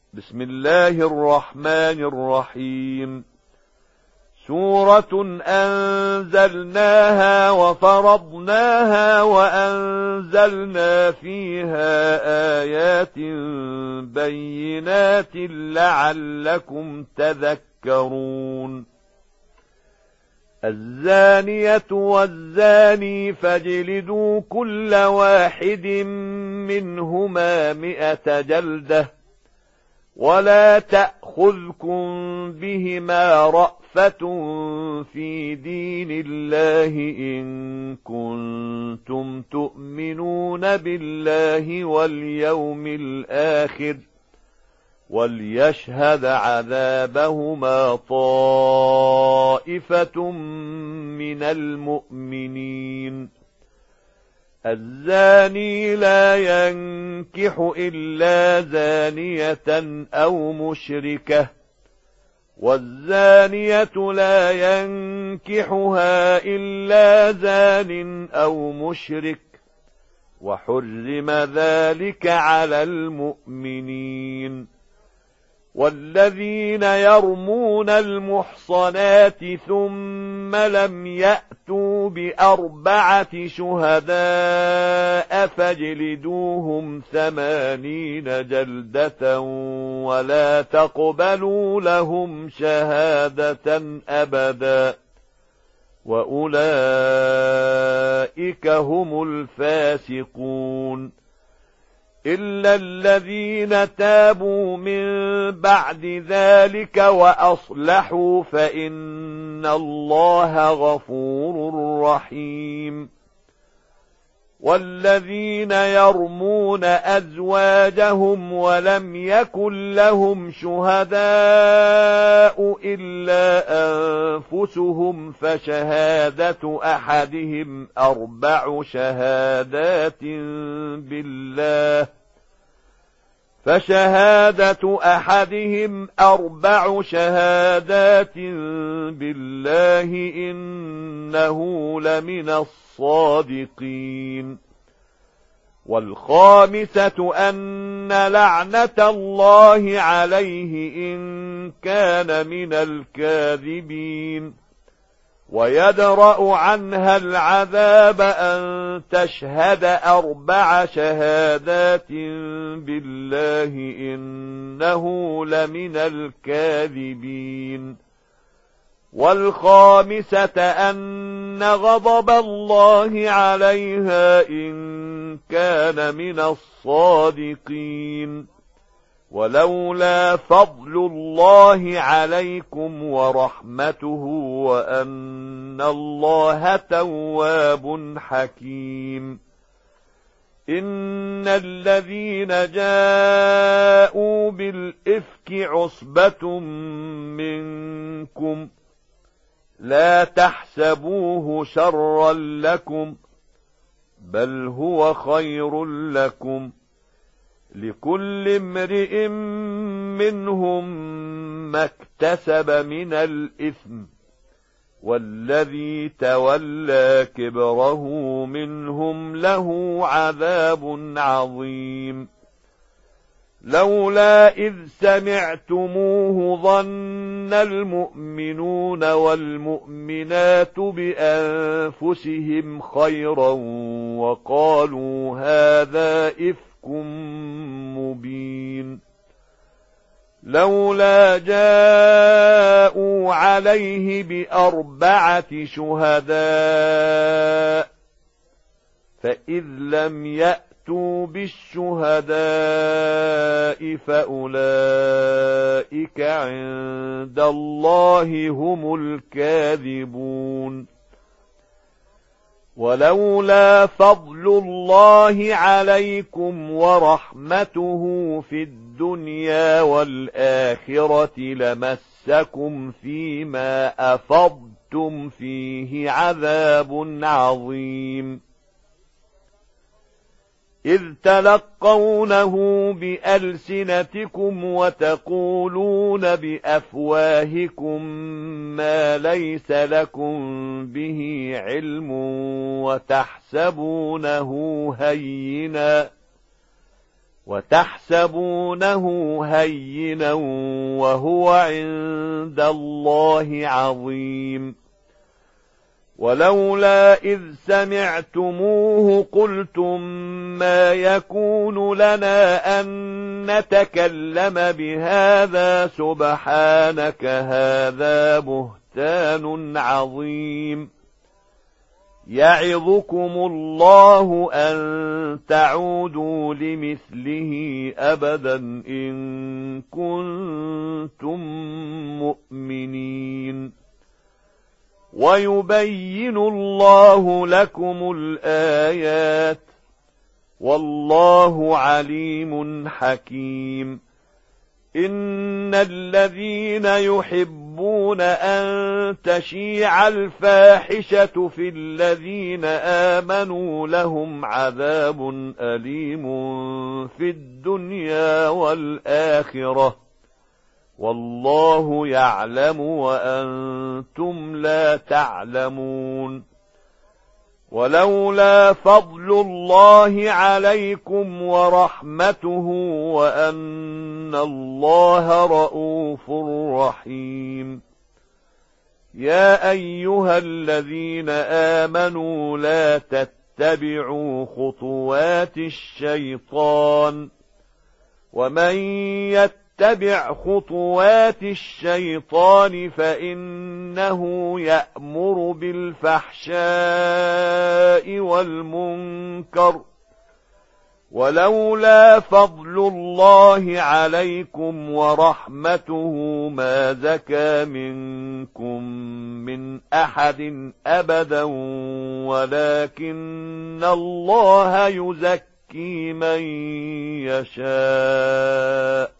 بسم الله الرحمن الرحيم. سورة أنزلناها وفرضناها وأنزلنا فيها آيات بينات لعلكم تذكرون. الزانية والزاني فاجلدوا كل واحد منهما 100 جلدة، ولا تأخذكم بهما رأفة في دين الله إن كنتم تؤمنون بالله واليوم الآخر، وليشهد عذابهما طائفة من المؤمنين. الزاني لا ينكح إلا زانية أو مشركة، والزانية لا ينكحها إلا زان أو مشرك، وحرم ذلك على المؤمنين. والذين يرمون المحصنات ثم لم يأتوا ب4 شهداء فاجلدوهم 80 جلدة، ولا تقبلوا لهم شهادة أبدا، وأولئك هم الفاسقون. إلا الذين تابوا من بعد ذلك وأصلحوا فإن الله غفور رحيم. والذين يرمون أزواجهم ولم يكن لهم شهداء إلا أنفسهم فشهادة أحدهم 4 شهادات بالله إنه لمن الصادقين. والخامسة أن لعنة الله عليه إن كان من الكاذبين. ويدرأ عنها العذاب أن تشهد 4 شهادات بالله إنه لمن الكاذبين. والخامسة أن غضب الله عليها إن كان من الصادقين. ولولا فضل الله عليكم ورحمته وأن الله تواب حكيم. إن الذين جاءوا بالإفك عصبة منكم لا تحسبوه شرا لكم، بل هو خير لكم، لكل امرئ منهم ما اكتسب من الإثم، والذي تولى كبره منهم له عذاب عظيم. لولا إذ سمعتموه ظن المؤمنون والمؤمنات بأنفسهم خيرا وقالوا هذا إفك مبين. لولا جاءوا عليه ب4 شهداء، فإذ لم يأتوا بالشهداء فأولئك عند الله هم الكاذبون. ولولا فضل الله عليكم ورحمته في الدنيا والآخرة لمسكم فيما أفضتم فيه عذاب عظيم. إذ تلقونه بألسنتكم وتقولون بأفواهكم ما ليس لكم به علم وتحسبونه هينا وتحسبونه هينا وهو عند الله عظيم. ولولا إذ سمعتموه قلتم ما يكون لنا أن نتكلم بهذا سبحانك هذا بهتان عظيم. يعظكم الله أن تعودوا لمثله أبدا إن كنتم مؤمنين. ويبين الله لكم الآيات والله عليم حكيم. إن الذين يحبون أن تشيع الفاحشة في الذين آمنوا لهم عذاب أليم في الدنيا والآخرة والله يعلم وأنتم لا تعلمون. ولولا فضل الله عليكم ورحمته وأن الله رءوف رحيم. يا أيها الذين آمنوا لا تتبعوا خطوات الشيطان ومن يتبع خطوات الشيطان فإنه يأمر بالفحشاء والمنكر. ولولا فضل الله عليكم ورحمته ما زكى منكم من أحد أبدا ولكن الله يزكي من يشاء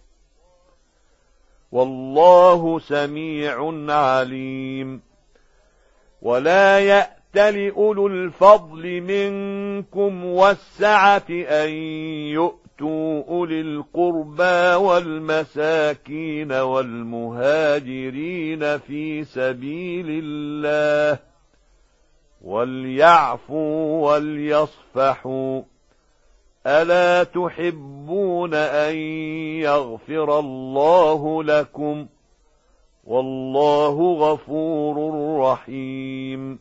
والله سميع عليم. ولا يأتل أولو الفضل منكم والسعة أن يؤتوا أولي القربى والمساكين والمهاجرين في سبيل الله وليعفوا وليصفحوا. ألا تحبون أن يغفر الله لكم والله غفور رحيم.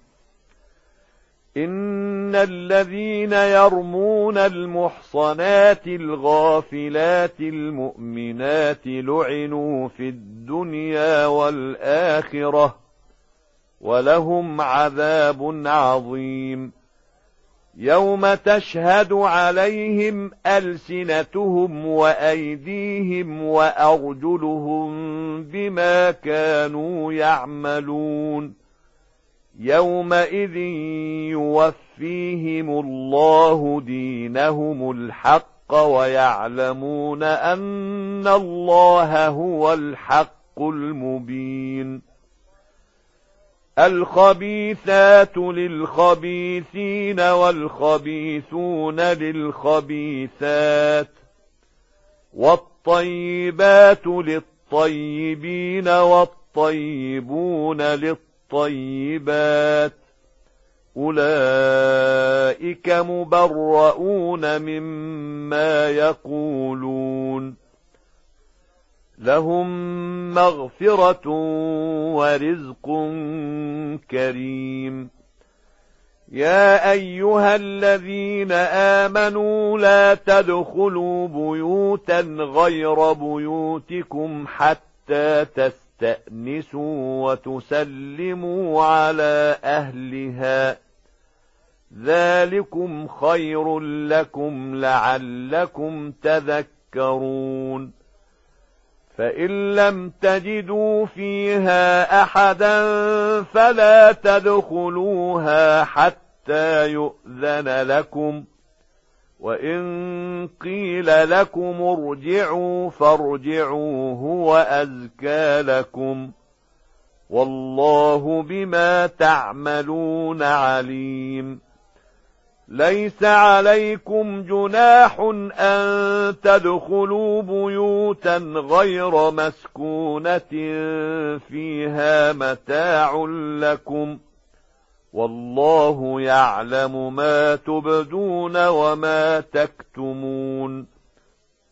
إن الذين يرمون المحصنات الغافلات المؤمنات لعنوا في الدنيا والآخرة ولهم عذاب عظيم. يوم تشهد عليهم ألسنتهم وأيديهم وأرجلهم بما كانوا يعملون. يومئذ يوفيهم الله دينهم الحق ويعلمون أن الله هو الحق المبين. الخبيثات للخبيثين والخبيثون للخبيثات والطيبات للطيبين والطيبون للطيبات أولئك مبرؤون مما يقولون لهم مغفرة ورزق كريم. يا أيها الذين آمنوا لا تدخلوا بيوتا غير بيوتكم حتى تستأنسوا وتسلموا على أهلها ذلكم خير لكم لعلكم تذكرون. فإن لم تجدوا فيها أحدا فلا تدخلوها حتى يؤذن لكم وإن قيل لكم ارجعوا فارجعوا هو أزكى لكم والله بما تعملون عليم. ليس عليكم جناح أن تدخلوا بيوتا غير مسكونة فيها متاع لكم والله يعلم ما تبدون وما تكتمون.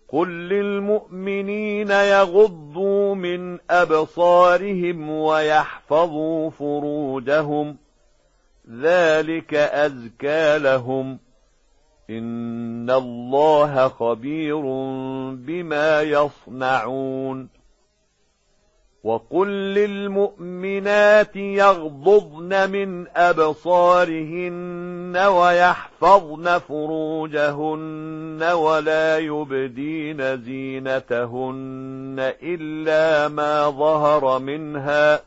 قل للمؤمنين يغضوا من أبصارهم ويحفظوا فروجهم ذلك أزكى لهم إن الله خبير بما يصنعون وقل للمؤمنات يغضضن من أبصارهن ويحفظن فروجهن ولا يبدين زينتهن إلا ما ظهر منها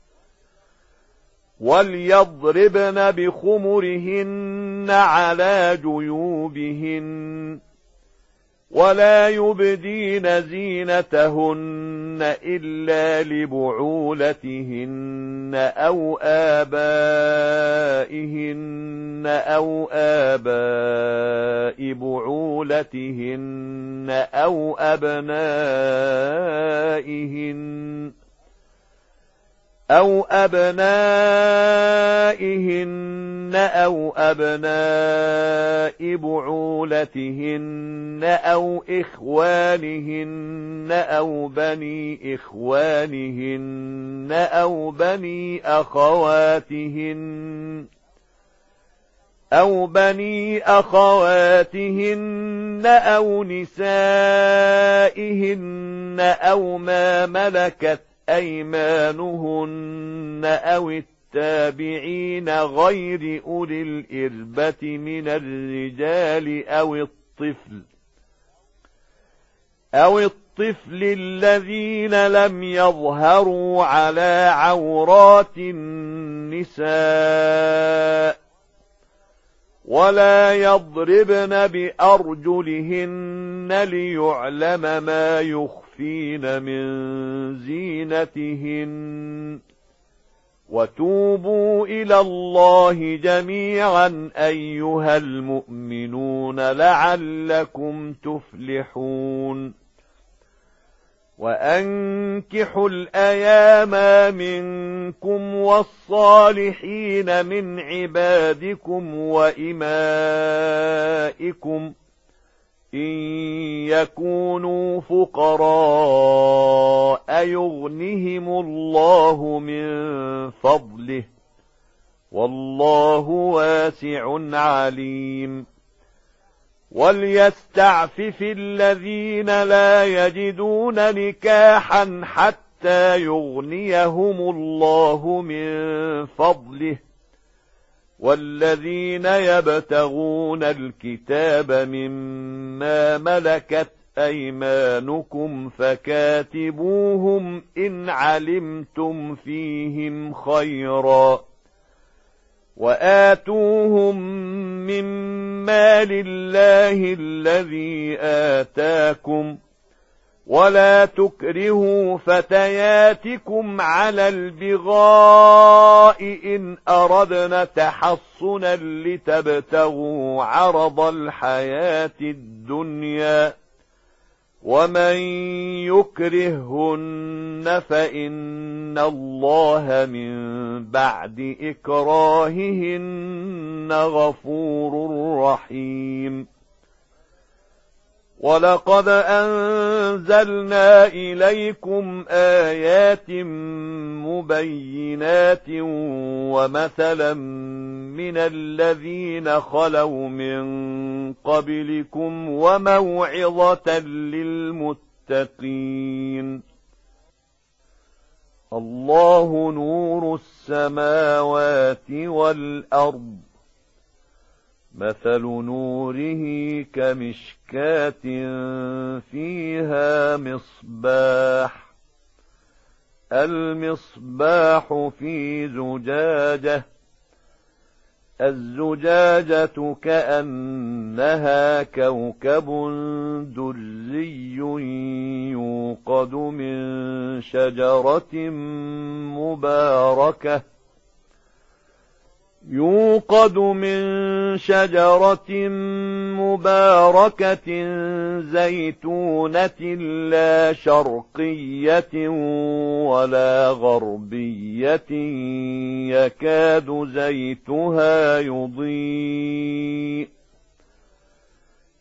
وليضربن بخمرهن على جيوبهن ولا يبدين زينتهن إلا لبعولتهن أو آبائهن أو آباء بعولتهن أو أبنائهن أو أبناء بعولتهن أو إخوانهن أو بني إخوانهن أو بني أخواتهن أو نسائهن أو ما ملكت أيمانهن أو التابعين غير أولي الإربة من الرجال أو الطفل الذين لم يظهروا على عورات النساء ولا يضربن بأرجلهن ليعلم ما يخفين من زينتهن وتوبوا إلى الله جميعا أيها المؤمنون لعلكم تفلحون وأنكحوا الأيام منكم والصالحين من عبادكم وإمائكم إن يكونوا فقراء يغنهم الله من فضله والله واسع عليم وليستعفف الذين لا يجدون نكاحا حتى يغنيهم الله من فضله والذين يبتغون الكتاب مما ملكت أيمانكم فكاتبوهم إن علمتم فيهم خيرا وآتوهم من مال الله الذي آتاكم ولا تكرهوا فتياتكم على البغاء إن أردنا تحصنا لتبتغوا عرض الحياة الدنيا ومن يكرهن فإن الله من بعد إكراههن غفور رحيم ولقد أنزلنا إليكم آيات مبينات ومثلا من الذين خلوا من قبلكم وموعظة للمتقين الله نور السماوات والأرض مثل نوره كمشكاة فيها مصباح المصباح في زجاجة الزجاجة كأنها كوكب دري يوقد من شجرة مباركة زيتونة لا شرقية ولا غربية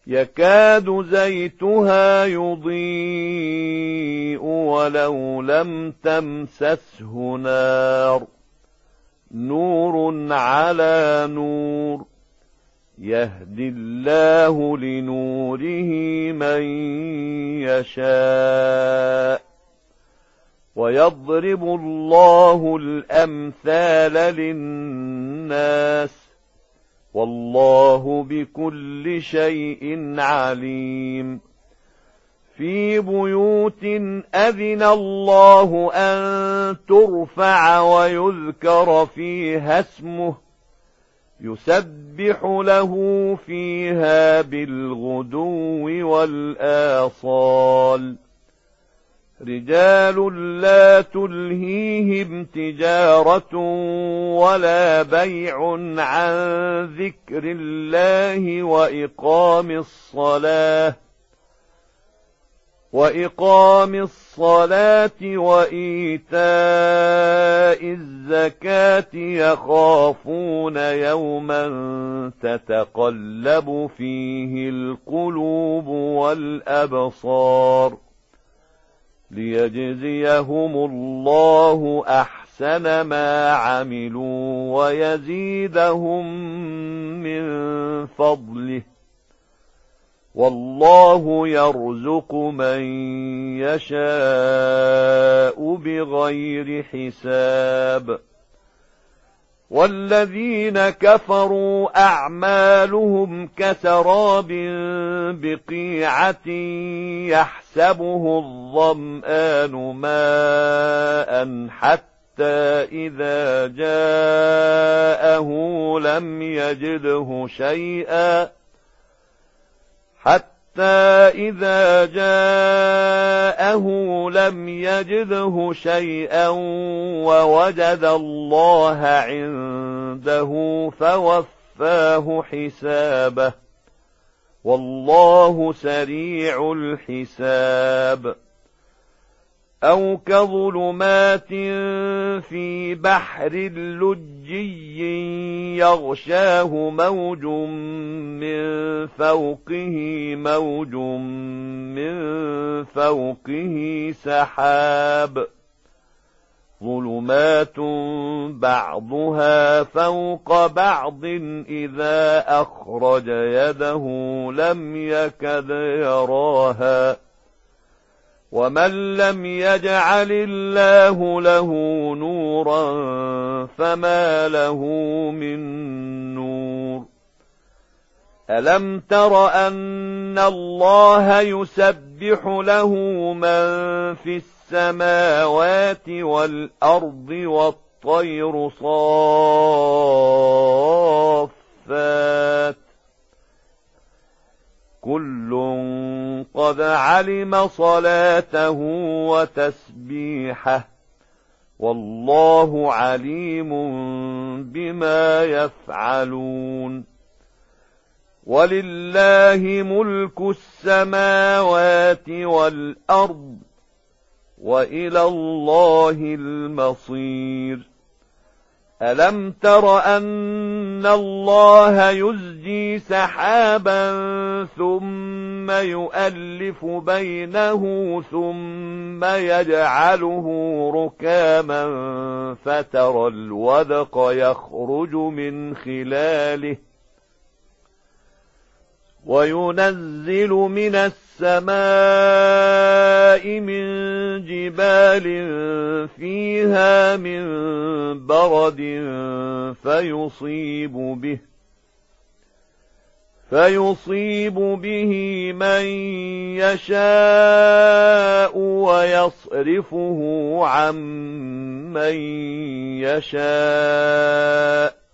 يكاد زيتها يضيء ولو لم تمسسه نار نور على نور يهدي الله لنوره من يشاء ويضرب الله الأمثال للناس والله بكل شيء عليم في بيوت أذن الله أن ترفع ويذكر فيها اسمه يسبح له فيها بالغدو والآصال رجال لا تلهيهم تجارة ولا بيع عن ذكر الله وإقام الصلاة وإيتاء الزكاة يخافون يوما تتقلب فيه القلوب والأبصار ليجزيهم الله أحسن ما عملوا ويزيدهم من فضله والله يرزق من يشاء بغير حساب والذين كفروا أعمالهم كسراب بقيعة يحسبه الظمآن ماء حتى إذا جاءه لم يجده شيئا ووجد الله عنده فوفاه حسابه والله سريع الحساب أو كظلمات في بحر لجي يغشاه موج من فوقه سحاب ظلمات بعضها فوق بعض إذا أخرج يده لم يكد يراها ومن لم يجعل الله له نورا فما له من نور ألم تر أن الله يسبح له من في السماوات والأرض والطير صافات كل قد علم صلاته وتسبيحه والله عليم بما يفعلون ولله ملك السماوات والأرض وإلى الله المصير ألم تر أن الله يزجي سحابا ثم يؤلف بينه ثم يجعله ركاما فترى الودق يخرج من خلاله وينزل من السماء من جبال فيها من برد فيصيب به من يشاء ويصرفه عن من يشاء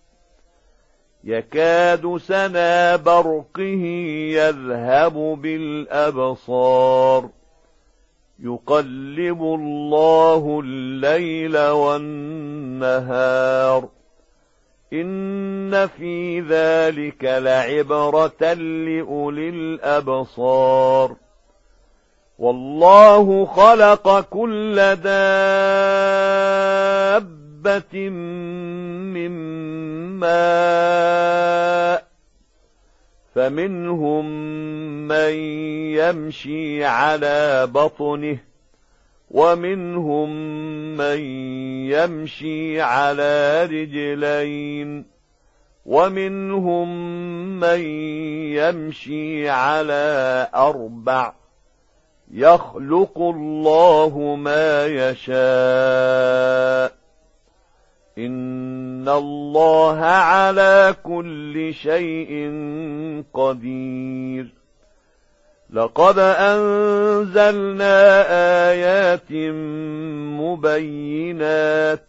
يكاد سنا برقه يذهب بالأبصار يقلب الله الليل والنهار إن في ذلك لعبرة لأولي الأبصار والله خلق كل دابة من ماء فمنهم من يمشي على بطنه ومنهم من يمشي على رجلين ومنهم من يمشي على 4 يخلق الله ما يشاء إن الله على كل شيء قدير لقد أنزلنا آيات مبينات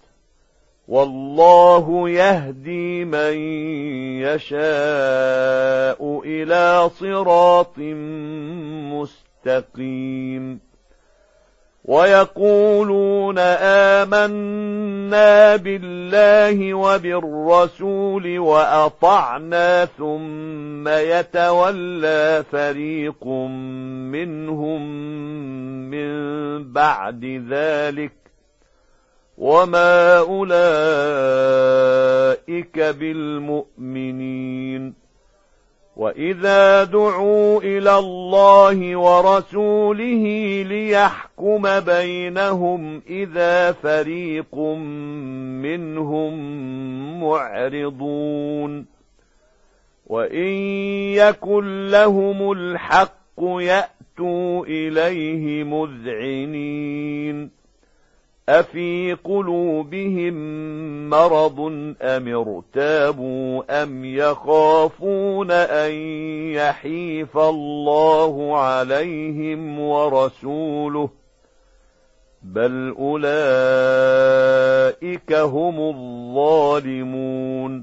والله يهدي من يشاء إلى صراط مستقيم ويقولون آمنا بالله وبالرسول وأطعنا ثم يتولى فريق منهم من بعد ذلك وما أولئك بالمؤمنين وإذا دعوا إلى الله ورسوله ليحكم بينهم إذا فريق منهم معرضون وإن يكن لهم الحق يأتوا إليه مذعنين أفي قلوبهم مرض أم ارتابوا أم يخافون أن يحيف الله عليهم ورسوله بل أولئك هم الظالمون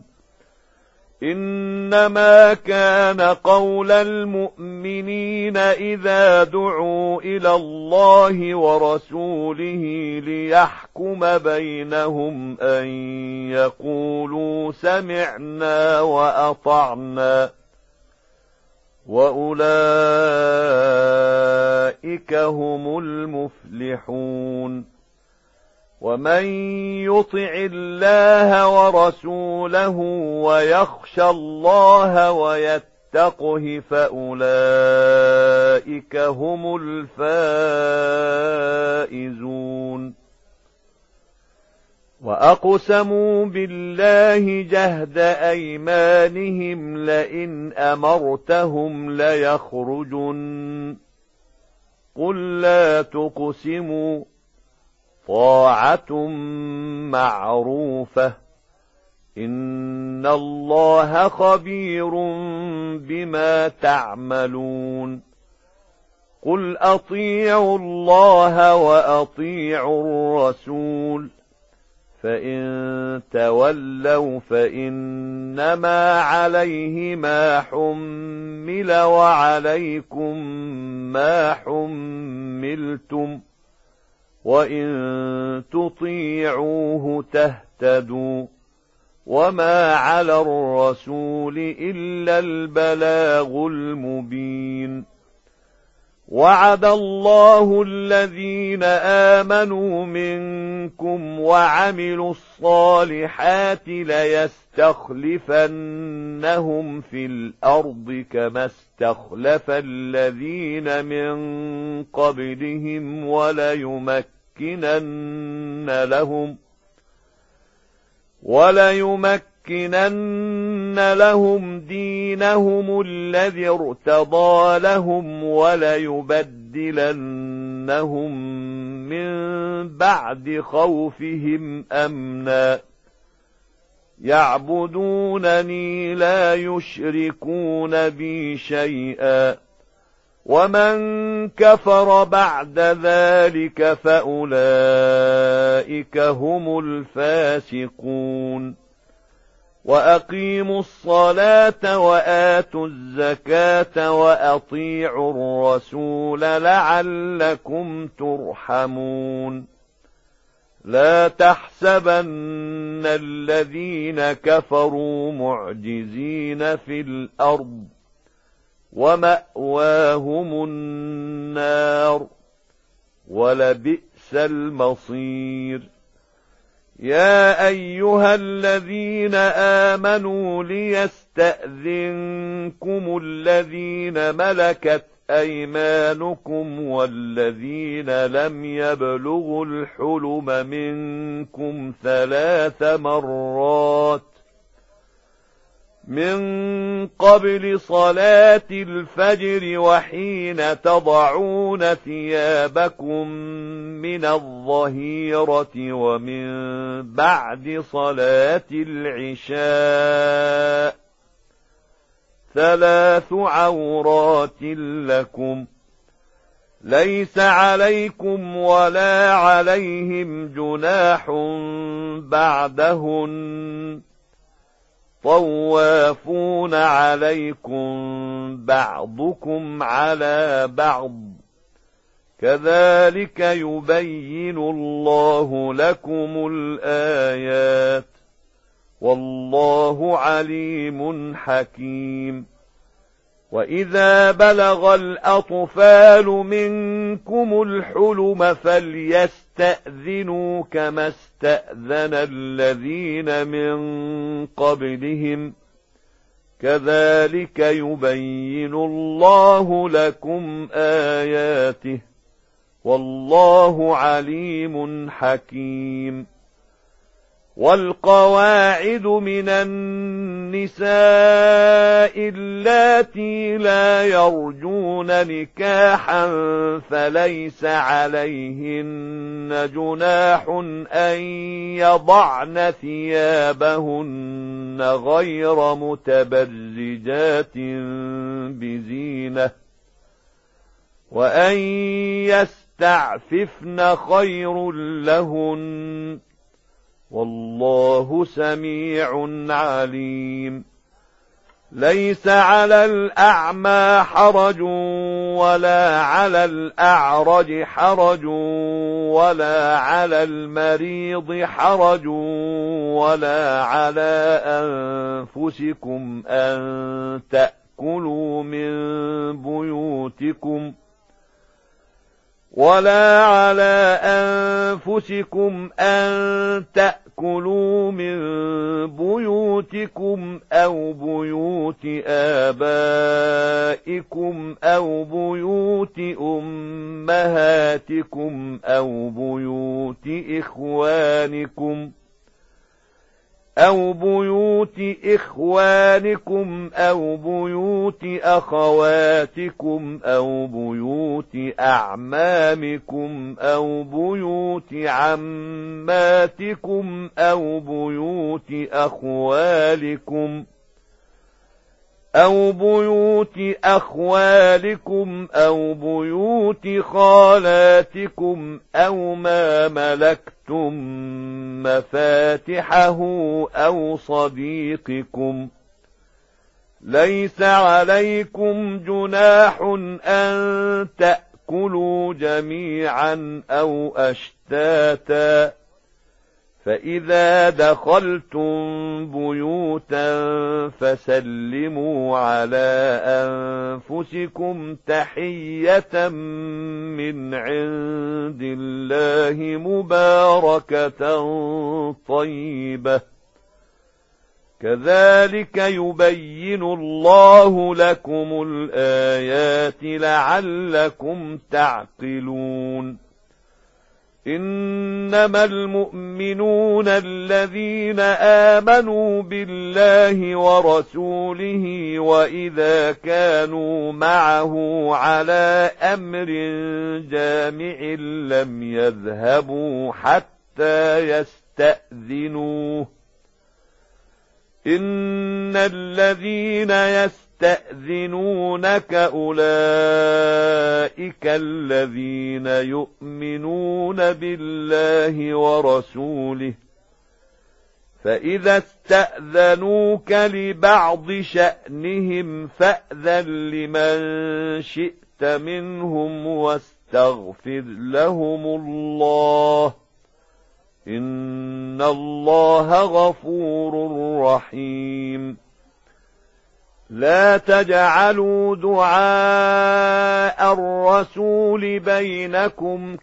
إنما كان قول المؤمنين إذا دعوا إلى الله ورسوله ليحكم بينهم أن يقولوا سمعنا وأطعنا وأولئك هم المفلحون ومن يطع الله ورسوله ويخشى الله ويتقه فأولئك هم الفائزون وأقسموا بالله جهد أيمانهم لئن أمرتهم ليخرجن قل لا تقسموا طاعة معروفة إن الله خبير بما تعملون قل أطيعوا الله وأطيعوا الرسول فإن تولوا فإنما عليه ما حمل وعليكم ما حملتم وإن تطيعوه تهتدوا وما على الرسول إلا البلاغ المبين وعد الله الذين آمنوا منكم وعملوا الصالحات ليستخلفنهم في الأرض كما استخلف الذين من قبلهم وليمكنن لهم دينهم الذي ارتضى لهم وليبدلنهم من بعد خوفهم أمنا يعبدونني لا يشركون بي شيئا ومن كفر بعد ذلك فأولئك هم الفاسقون وأقيموا الصلاة وآتوا الزكاة وأطيعوا الرسول لعلكم ترحمون لا تحسبن الذين كفروا معجزين في الأرض ومأواهم النار ولبئس المصير يا أيها الذين آمنوا ليستأذنكم الذين ملكت أيمانكم والذين لم يبلغوا الحلم منكم 3 مرات من قبل صلاة الفجر وحين تضعون ثيابكم من الظهيرة ومن بعد صلاة العشاء 3 عورات لكم ليس عليكم ولا عليهم جناح بعدهن طوافون عليكم بعضكم على بعض كذلك يبين الله لكم الآيات والله عليم حكيم وإذا بلغ الأطفال منكم الحلم فليستأذنوا كما استأذن الذين من قبلهم كذلك يبين الله لكم آياته والله عليم حكيم والقواعد من النساء اللاتي لا يرجون نكاحا فليس عليهن جناح أن يضعن ثيابهن غير متبرجات بزينة وأن يستعففن خير لهن والله سميع عليم ليس على الأعمى حرج ولا على الأعرج حرج ولا على المريض حرج ولا على أنفسكم أن تأكلوا من بيوتكم أو بيوت آبائكم أو بيوت أمهاتكم أو بيوت إخوانكم أو بيوت أخواتكم أو بيوت أعمامكم أو بيوت عماتكم أو بيوت أخوالكم أو بيوت خالاتكم أو ما ملكتم مفاتحه أو صديقكم ليس عليكم جناح أن تأكلوا جميعا أو أشتاتا فإذا دخلتم بيوتا فسلموا على أنفسكم تحية من عند الله مباركة طيبة كذلك يبين الله لكم الآيات لعلكم تعقلون إنما المؤمنون الذين آمنوا بالله ورسوله وإذا كانوا معه على أمر جامع لم يذهبوا حتى يستأذنوه إن الذين يستأذنونك أولئك الذين يؤمنون بالله ورسوله فإذا استأذنوك لبعض شأنهم فأذن لمن شئت منهم واستغفر لهم الله إن الله غفور رحيم لا تجعلوا دعاء الرسول بينكم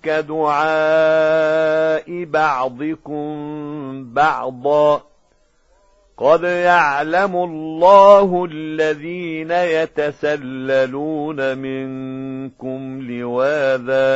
كدعاء بعضكم بعضا قد يعلم الله الذين يتسللون منكم لواذا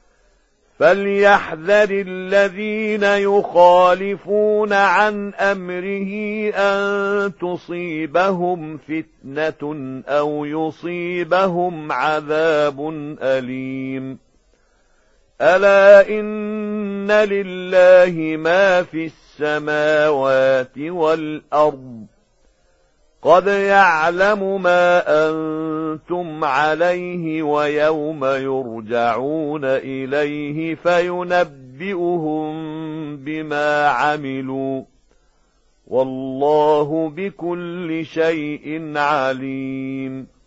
فليحذر الذين يخالفون عن أمره أن تصيبهم فتنة أو يصيبهم عذاب أليم ألا إن لله ما في السماوات والأرض قد يعلم ما أنتم عليه ويوم يرجعون إليه فينبئهم بما عملوا والله بكل شيء عليم